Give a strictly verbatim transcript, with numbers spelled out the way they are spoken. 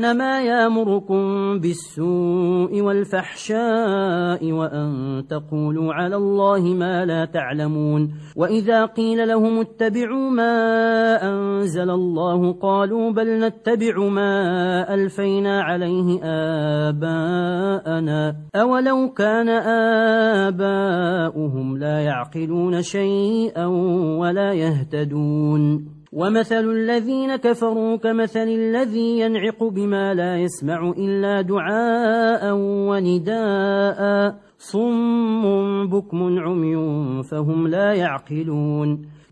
إنما يأمركم بالسوء والفحشاء وأن تقولوا على الله ما لا تعلمون وإذا قيل لهم اتبعوا ما أنزل الله قالوا بل نتبع ما ألفينا عليه آباءنا أولو كان آباؤهم لا يعقلون شيئا ولا يهتدون ومثل الذين كفروا كمثل الذي ينعق بما لا يسمع إلا دعاء ونداء صم بكم عمي فهم لا يعقلون